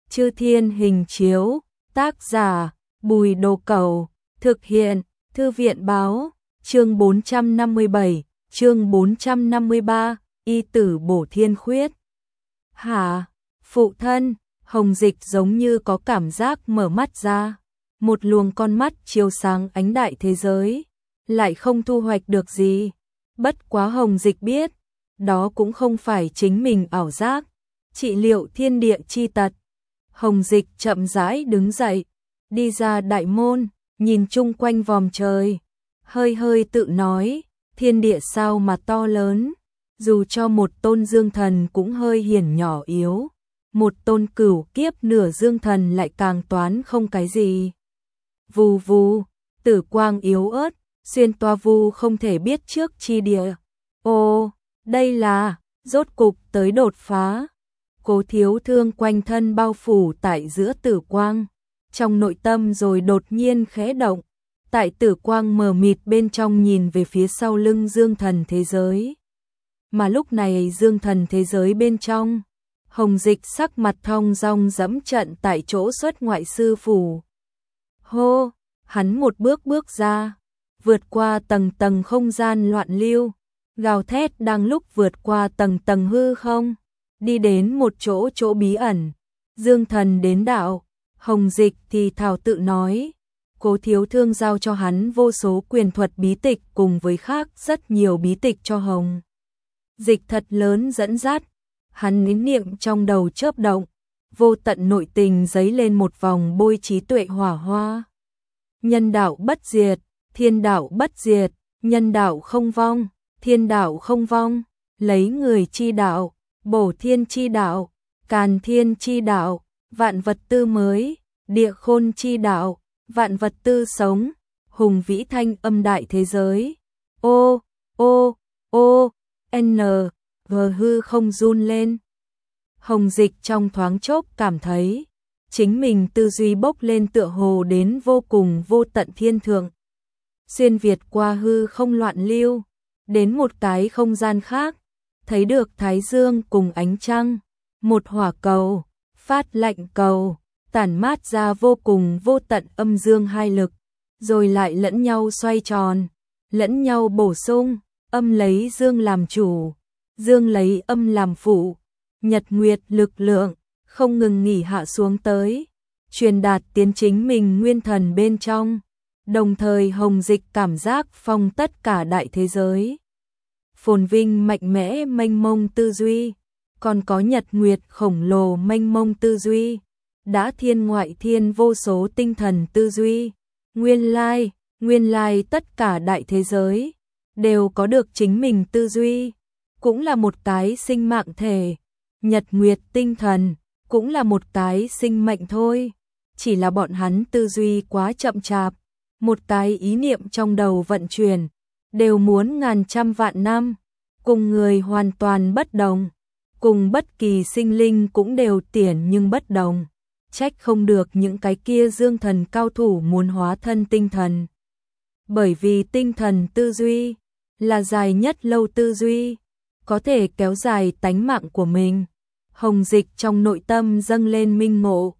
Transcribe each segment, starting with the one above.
Chư Thiên Hình Chiếu, tác giả Bùi Đồ Cẩu, thực hiện Thư viện báo, chương 457, chương 453, y tử bổ thiên khuyết. Hả? Phụ thân, Hồng Dịch giống như có cảm giác mở mắt ra, một luồng con mắt chiếu sáng ánh đại thế giới, lại không thu hoạch được gì. Bất quá Hồng Dịch biết, đó cũng không phải chính mình ảo giác, trị liệu thiên địa chi tật. Hồng Dịch chậm rãi đứng dậy, đi ra đại môn, nhìn chung quanh vòm trời, hơi hơi tự nói, thiên địa sao mà to lớn, dù cho một tôn dương thần cũng hơi hiển nhỏ yếu, một tôn cửu kiếp nửa dương thần lại càng toán không cái gì. Vù vù, tử quang yếu ớt, xuyên toa vu không thể biết trước chi địa. Ô, đây là, rốt cục tới đột phá. Cố Thiếu Thương quanh thân bao phủ tại giữa tử quang, trong nội tâm rồi đột nhiên khẽ động, tại tử quang mờ mịt bên trong nhìn về phía sau lưng dương thần thế giới. Mà lúc này dương thần thế giới bên trong, Hồng Dịch sắc mặt thong dong dẫm trận tại chỗ xuất ngoại sư phủ. Hô, hắn một bước bước ra, vượt qua tầng tầng không gian loạn lưu, gào thét đang lúc vượt qua tầng tầng hư không, đi đến một chỗ bí ẩn. Dương thần đến đạo, Hồng Dịch thì thảo tự nói, Cố Thiếu Thương giao cho hắn vô số quyền thuật bí tịch cùng với khác rất nhiều bí tịch cho Hồng Dịch thật lớn dẫn dắt. Hắn nín niệm trong đầu chớp động, vô tận nội tình dấy lên một vòng bôi trí tuệ hỏa hoa. Nhân đạo bất diệt, thiên đạo bất diệt, nhân đạo không vong, thiên đạo không vong, lấy người chi đạo, bổ thiên chi đạo, càn thiên chi đạo, vạn vật tư mới, địa khôn chi đạo, vạn vật tư sống, hùng vĩ thanh âm đại thế giới. Ô, ô, ô, n, g hư không run lên. Hồng Dịch trong thoáng chốc cảm thấy, chính mình tư duy bốc lên tựa hồ đến vô cùng vô tận thiên thượng. Xuyên việt qua hư không loạn lưu, đến một cái không gian khác, thấy được Thái Dương cùng ánh trăng, một hỏa cầu, phát lạnh cầu, tản mát ra vô cùng vô tận âm dương hai lực, rồi lại lẫn nhau xoay tròn, lẫn nhau bổ sung, âm lấy dương làm chủ, dương lấy âm làm phụ, nhật nguyệt lực lượng, không ngừng nghỉ hạ xuống tới, truyền đạt tiến chính mình nguyên thần bên trong, đồng thời Hồng Dịch cảm giác phong tất cả đại thế giới. Phồn vinh mạnh mẽ mênh mông tư duy, còn có nhật nguyệt khổng lồ mênh mông tư duy, đã thiên ngoại thiên vô số tinh thần tư duy, nguyên lai tất cả đại thế giới đều có được chính mình tư duy, cũng là một cái sinh mạng thể, nhật nguyệt tinh thần cũng là một cái sinh mệnh thôi, chỉ là bọn hắn tư duy quá chậm chạp, một cái ý niệm trong đầu vận chuyển đều muốn ngàn trăm vạn năm, cùng người hoàn toàn bất đồng, cùng bất kỳ sinh linh cũng đều tiền nhưng bất đồng, trách không được những cái kia dương thần cao thủ muốn hóa thân tinh thần. Bởi vì tinh thần tư duy là dài nhất lâu tư duy, có thể kéo dài tánh mạng của mình. Hồng Dịch trong nội tâm dâng lên minh ngộ,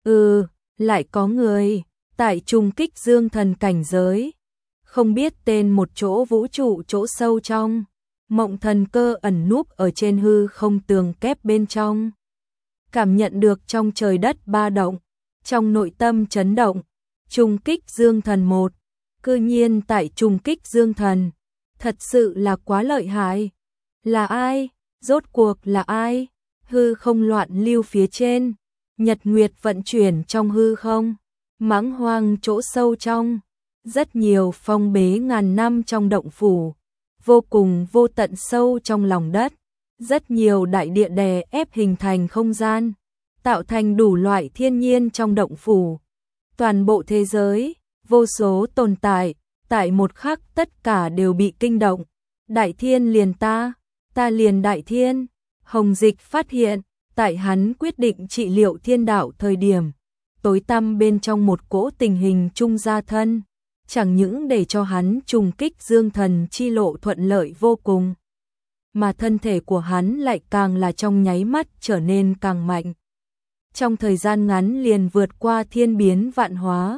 lại có người tại trùng kích dương thần cảnh giới, không biết tên một chỗ vũ trụ chỗ sâu trong, mộng thần cơ ẩn núp ở trên hư không tường kép bên trong. Cảm nhận được trong trời đất ba động, trong nội tâm chấn động, trùng kích dương thần một, cư nhiên tại trùng kích dương thần, thật sự là quá lợi hại. Là ai? Rốt cuộc là ai? Hư không loạn lưu phía trên, nhật nguyệt vận chuyển trong hư không, mãng hoang chỗ sâu trong, rất nhiều phong bế ngàn năm trong động phủ, vô cùng vô tận sâu trong lòng đất, rất nhiều đại địa đè ép hình thành không gian, tạo thành đủ loại thiên nhiên trong động phủ. Toàn bộ thế giới, vô số tồn tại, tại một khắc tất cả đều bị kinh động. Đại thiên liền ta liền đại thiên. Hồng Dịch phát hiện, tại hắn quyết định trị liệu thiên đạo thời điểm, tối tăm bên trong một cỗ tình hình trung gia thân, chẳng những để cho hắn trùng kích dương thần chi lộ thuận lợi vô cùng, mà thân thể của hắn lại càng là trong nháy mắt trở nên càng mạnh. trong thời gian ngắn liền vượt qua thiên biến vạn hóa.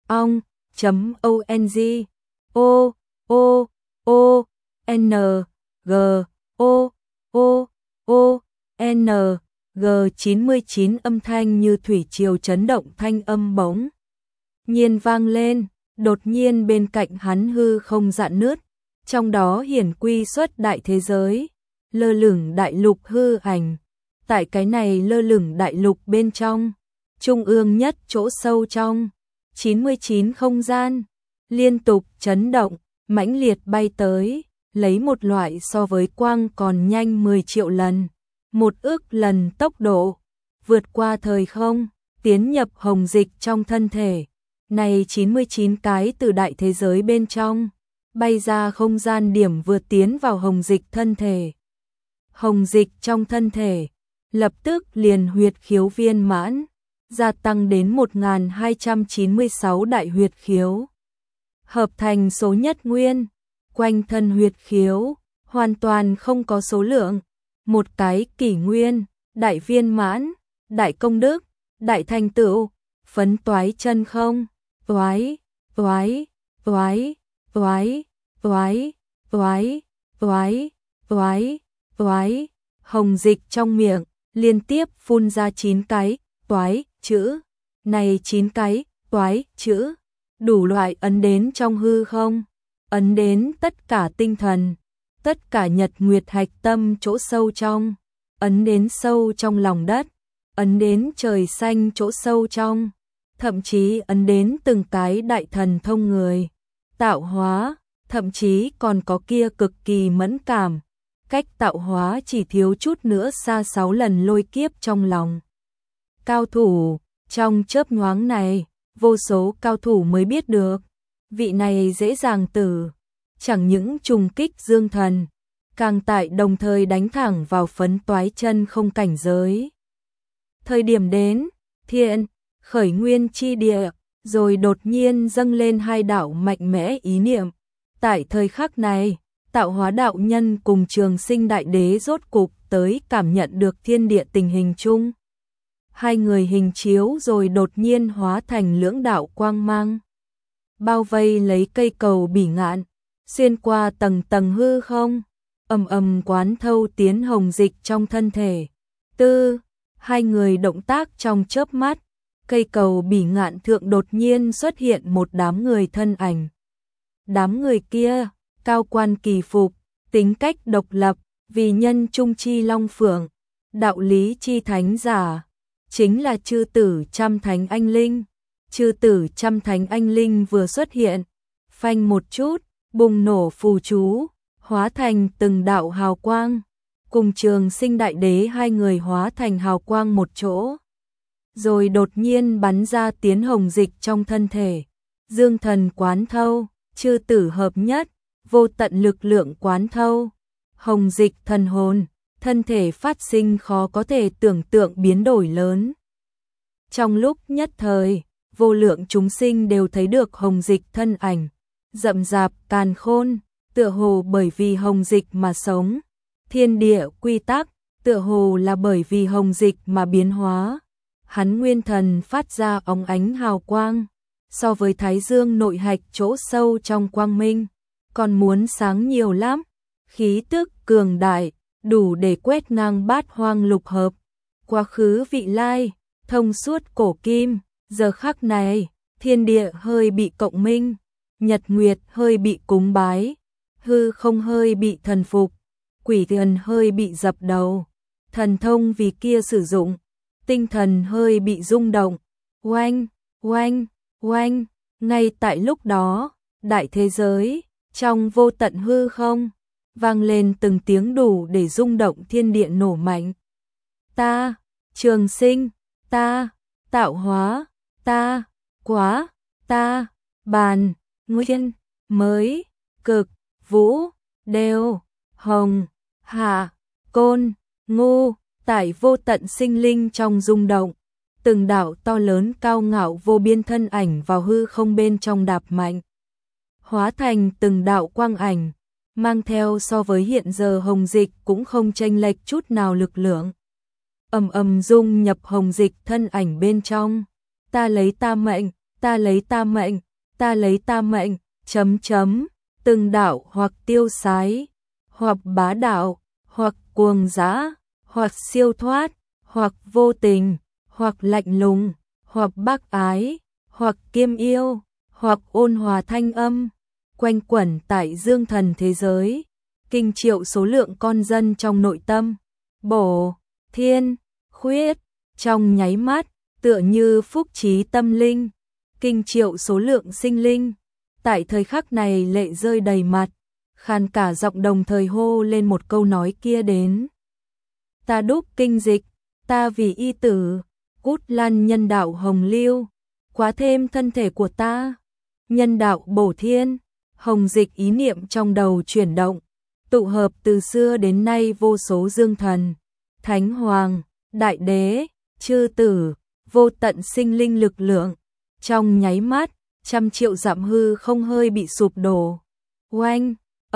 Ong.ong o o o n g o o o n g 99 âm thanh như thủy triều chấn động, thanh âm bỗng nhiên vang lên, đột nhiên bên cạnh hắn hư không rạn nứt, trong đó hiển quy xuất đại thế giới, lơ lửng đại lục hư ảnh. Tại cái này lơ lửng đại lục bên trong, trung ương nhất chỗ sâu trong 99 không gian, liên tục chấn động, mãnh liệt bay tới, lấy một loại so với quang còn nhanh 10 triệu lần, 1 ức lần tốc độ, vượt qua thời không, tiến nhập hồng dịch trong thân thể. Này 99 cái từ đại thế giới bên trong, bay ra không gian điểm vừa tiến vào hồng dịch thân thể. Hồng dịch trong thân thể, lập tức liền huyệt khiếu viên mãn, gia tăng đến 1296 đại huyệt khiếu. Hợp thành số nhất nguyên, quanh thân huyệt khiếu, hoàn toàn không có số lượng. Một cái kỷ nguyên, đại viên mãn, đại công đức, đại thành tựu, phấn toái chân không, toái, toái, toái, toái, toái, toái, toái, toái, toái, hồng dịch trong miệng, liên tiếp phun ra 9 cái, toái, chữ. Này 9 cái, toái, chữ, đủ loại ấn đến trong hư không, ấn đến tất cả tinh thần, tất cả nhật nguyệt hạch tâm chỗ sâu trong, ấn đến sâu trong lòng đất, ấn đến trời xanh chỗ sâu trong, thậm chí ấn đến từng cái đại thần thông người, tạo hóa, thậm chí còn có kia cực kỳ mẫn cảm, cách tạo hóa chỉ thiếu chút nữa xa 6 lần lôi kiếp trong lòng. Cao thủ, trong chớp nhoáng này, vô số cao thủ mới biết được, vị này dễ dàng tử, chẳng những trùng kích dương thần, càng tại đồng thời đánh thẳng vào phấn toái chân không cảnh giới. Thời điểm đến, thiện, khởi nguyên chi địa, rồi đột nhiên dâng lên hai đạo mạnh mẽ ý niệm. Tại thời khắc này, tạo hóa đạo nhân cùng Trường Sinh đại đế rốt cục tới cảm nhận được thiên địa tình hình chung. Hai người hình chiếu rồi đột nhiên hóa thành lưỡng đạo quang mang, bao vây lấy cây cầu bỉ ngạn, xuyên qua tầng tầng hư không, ầm ầm quán thâu tiến hồng dịch trong thân thể. Hai người động tác trong chớp mắt, cây cầu bỉ ngạn thượng đột nhiên xuất hiện một đám người thân ảnh. Đám người kia, cao quan kỳ phục, tính cách độc lập, vì nhân trung chi long phượng, đạo lý chi thánh giả, chính là chư tử trăm thánh anh linh. Chư tử trăm thánh anh linh vừa xuất hiện, phanh một chút, bùng nổ phù chú, hóa thành từng đạo hào quang, cùng Trường Sinh đại đế hai người hóa thành hào quang một chỗ, rồi đột nhiên bắn ra tiến hồng dịch trong thân thể. Dương thần quán thâu, chư tử hợp nhất, vô tận lực lượng quán thâu, hồng dịch thần hồn, thân thể phát sinh khó có thể tưởng tượng biến đổi lớn. Trong lúc nhất thời, vô lượng chúng sinh đều thấy được hồng dịch thân ảnh, rậm rạp càn khôn, tựa hồ bởi vì hồng dịch mà sống. Thiên địa quy tắc, tựa hồ là bởi vì hồng dịch mà biến hóa. Hắn nguyên thần phát ra óng ánh hào quang, so với thái dương nội hạch chỗ sâu trong quang minh, còn muốn sáng nhiều lắm. Khí tức cường đại, đủ để quét ngang bát hoang lục hợp, quá khứ vị lai, thông suốt cổ kim. Giờ khắc này, thiên địa hơi bị cộng minh, nhật nguyệt hơi bị cúng bái, hư không hơi bị thần phục, quỷ thần hơi bị dập đầu, thần thông vì kia sử dụng, tinh thần hơi bị rung động. Oanh, oanh, oanh, ngay tại lúc đó, đại thế giới, trong vô tận hư không, vang lên từng tiếng đủ để rung động thiên địa nổ mạnh. Ta, Trường Sinh, ta, tạo hóa, ta, quá, ta, bàn, nguyên, mới, cực, vũ, đều, hồng, hạ, côn, ngu, tại vô tận sinh linh trong rung động, từng đạo to lớn cao ngạo vô biên thân ảnh vào hư không bên trong đạp mạnh, hóa thành từng đạo quang ảnh, mang theo so với hiện giờ hồng dịch cũng không chênh lệch chút nào lực lượng. ầm ầm dung nhập Hồng Dịch thân ảnh bên trong. Ta lấy ta mệnh, ta lấy ta mệnh, ta lấy ta mệnh, chấm chấm, từng đạo hoặc tiêu sái, hoặc bá đạo, hoặc cuồng dã, hoặc siêu thoát, hoặc vô tình, hoặc lạnh lùng, hoặc bác ái, hoặc kiêm yêu, hoặc ôn hòa thanh âm, quanh quẩn tại dương thần thế giới, kinh triệu số lượng con dân trong nội tâm, bổ, thiên, khuyết, trong nháy mắt, tựa như phúc trí tâm linh, kinh triệu số lượng sinh linh. Tại thời khắc này lệ rơi đầy mặt, khàn cả giọng đồng thời hô lên một câu nói kia đến. Ta đúc kinh dịch, ta vì y tử, cút lăn nhân đạo hồng lưu, quá thêm thân thể của ta, nhân đạo bổ thiên, Hồng Dịch ý niệm trong đầu chuyển động, tụ hợp từ xưa đến nay vô số dương thần, thánh hoàng, đại đế, chư tử, vô tận sinh linh lực lượng, trong nháy mắt, trăm triệu dặm hư không hơi bị sụp đổ. Oanh,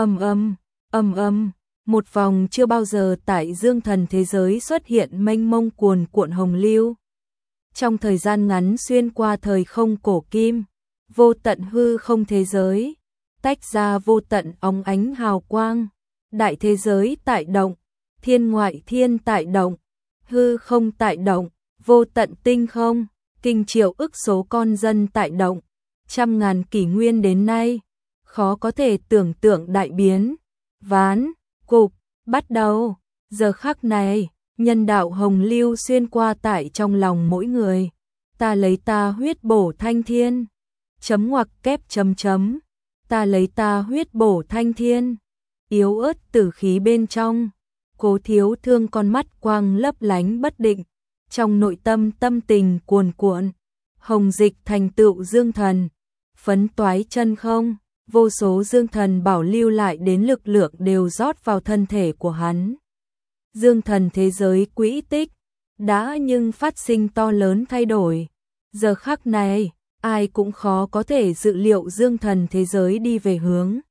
ầm ầm, một vòng chưa bao giờ tại dương thần thế giới xuất hiện mênh mông cuồn cuộn hồng lưu. Trong thời gian ngắn xuyên qua thời không cổ kim, vô tận hư không thế giới, tách ra vô tận óng ánh hào quang, đại thế giới tại động, thiên ngoại thiên tại động, hư không tại động, vô tận tinh không, kinh triệu ức số con dân tại động, trăm ngàn kỷ nguyên đến nay, khó có thể tưởng tượng đại biến, ván, cục, bắt đầu, giờ khắc này, nhân đạo hồng lưu xuyên qua tại trong lòng mỗi người, ta lấy ta huyết bổ thanh thiên, chấm ngoặc kép chấm chấm, ta lấy ta huyết bổ thanh thiên, yếu ớt tử khí bên trong, Cố Thiếu Thương con mắt quang lấp lánh bất định, trong nội tâm tâm tình cuồn cuộn, Hồng Dịch thành tựu dương thần, phấn toái chân không, vô số dương thần bảo lưu lại đến lực lượng đều rót vào thân thể của hắn. Dương thần thế giới quỹ tích đã nhưng phát sinh to lớn thay đổi. Giờ khắc này, ai cũng khó có thể dự liệu dương thần thế giới đi về hướng.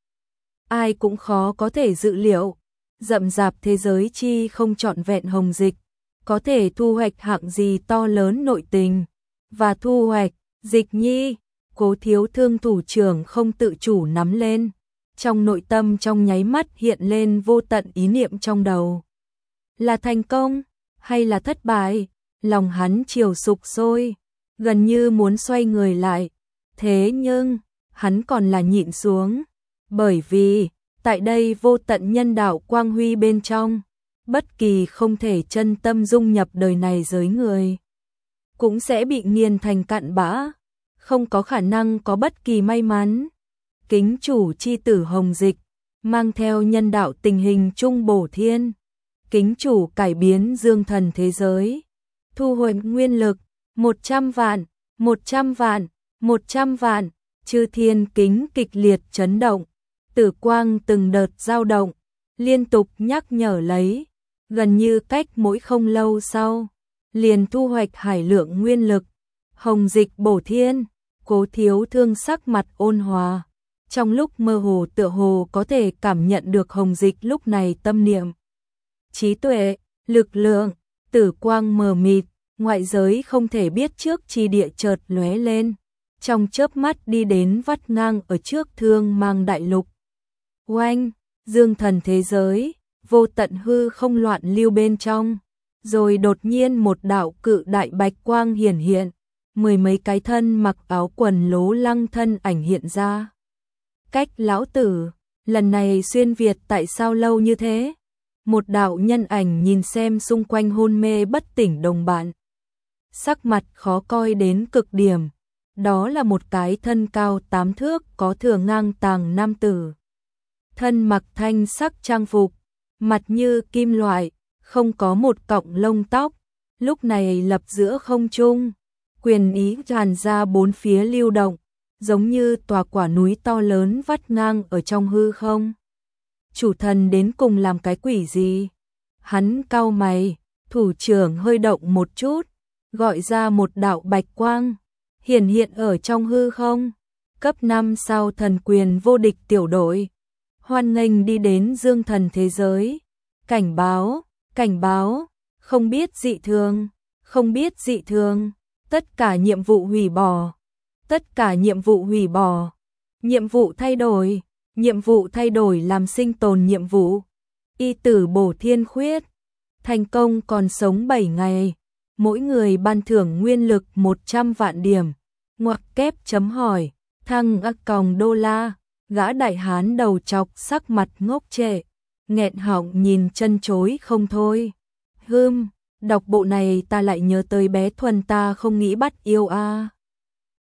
Ai cũng khó có thể dự liệu, rậm rạp thế giới chi không trọn vẹn Hồng Dịch, có thể thu hoạch hạng gì to lớn nội tình, và thu hoạch, Dịch Nhi, Cố Thiếu Thương thủ trưởng không tự chủ nắm lên, trong nội tâm trong nháy mắt hiện lên vô tận ý niệm trong đầu. Là thành công, hay là thất bại, lòng hắn chiều sục sôi, gần như muốn xoay người lại, thế nhưng, hắn còn là nhịn xuống, bởi vì, tại đây vô tận nhân đạo quang huy bên trong, bất kỳ không thể chân tâm dung nhập đời này giới người, cũng sẽ bị nghiền thành cặn bã, không có khả năng có bất kỳ may mắn. Kính chủ chi tử Hồng Dịch, mang theo nhân đạo tình hình trung bổ thiên, kính chủ cải biến dương thần thế giới, thu hồi nguyên lực, 100 vạn, 100 vạn, 100 vạn, chư thiên kính kịch liệt chấn động, tử quang từng đợt dao động, liên tục nhắc nhở lấy, gần như cách mỗi không lâu sau, liền thu hoạch hải lượng nguyên lực, Hồng Dịch bổ thiên, Cố Thiếu Thương sắc mặt ôn hòa, trong lúc mơ hồ tựa hồ có thể cảm nhận được Hồng Dịch lúc này tâm niệm. Trí tuệ, lực lượng, tử quang mờ mịt, ngoại giới không thể biết trước chi địa chợt lóe lên, trong chớp mắt đi đến vắt ngang ở trước Thương Mang đại lục. Oanh, dương thần thế giới, vô tận hư không loạn lưu bên trong, rồi đột nhiên một đạo cự đại bạch quang hiển hiện, mười mấy cái thân mặc áo quần lố lăng thân ảnh hiện ra. Cách lão tử, lần này xuyên Việt tại sao lâu như thế? Một đạo nhân ảnh nhìn xem xung quanh hôn mê bất tỉnh đồng bạn. Sắc mặt khó coi đến cực điểm, đó là một cái thân cao 8 thước có thừa ngang tàng nam tử. Thân mặc thanh sắc trang phục, mặt như kim loại, không có một cọng lông tóc, lúc này lập giữa không trung, quyền ý tràn ra bốn phía lưu động, giống như tòa quả núi to lớn vắt ngang ở trong hư không. Chủ thần đến cùng làm cái quỷ gì? Hắn cau mày, thủ trưởng hơi động một chút, gọi ra một đạo bạch quang, hiển hiện ở trong hư không. Cấp 5 sao thần quyền vô địch tiểu đội, hoan nghênh đi đến dương thần thế giới. Cảnh báo, không biết dị thường, không biết dị thường, tất cả nhiệm vụ hủy bỏ, tất cả nhiệm vụ hủy bỏ, nhiệm vụ thay đổi làm sinh tồn nhiệm vụ, y tử bổ thiên khuyết, thành công còn sống 7 ngày, mỗi người ban thưởng nguyên lực 100 vạn điểm, ngoặc kép chấm hỏi, thăng ác còng đô la, gã đại hán đầu chọc sắc mặt ngốc trệ, nghẹn họng nhìn chân chối không thôi. Đọc bộ này ta lại nhớ tới bé Thuần ta không nghĩ bắt yêu a.